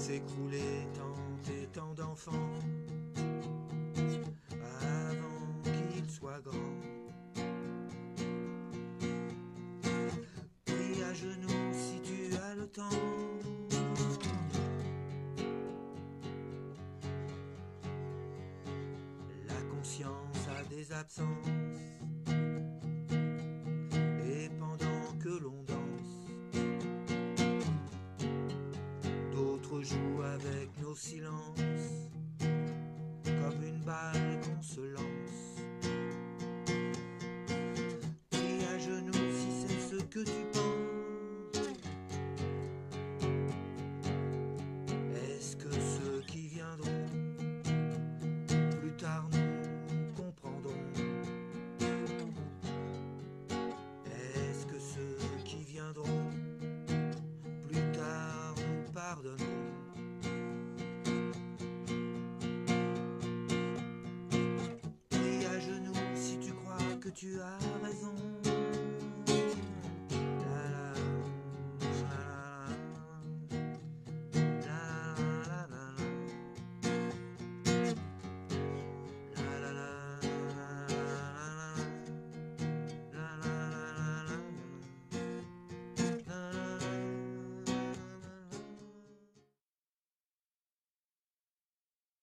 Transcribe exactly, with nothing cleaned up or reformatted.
s'écrouler tant et tant d'enfants avant qu'ils soient grands. Prie à genoux si tu as le temps. La conscience a des absences. Et pendant que l'on danse, d'autres jouent avec nos silences, comme une balle qu'on se lance. Prie à genoux si c'est ce que tu penses. Est-ce que ceux qui viendront plus tard nous comprendront? Est-ce que ceux qui viendront plus tard nous pardonneront? Prie à genoux si tu crois que tu as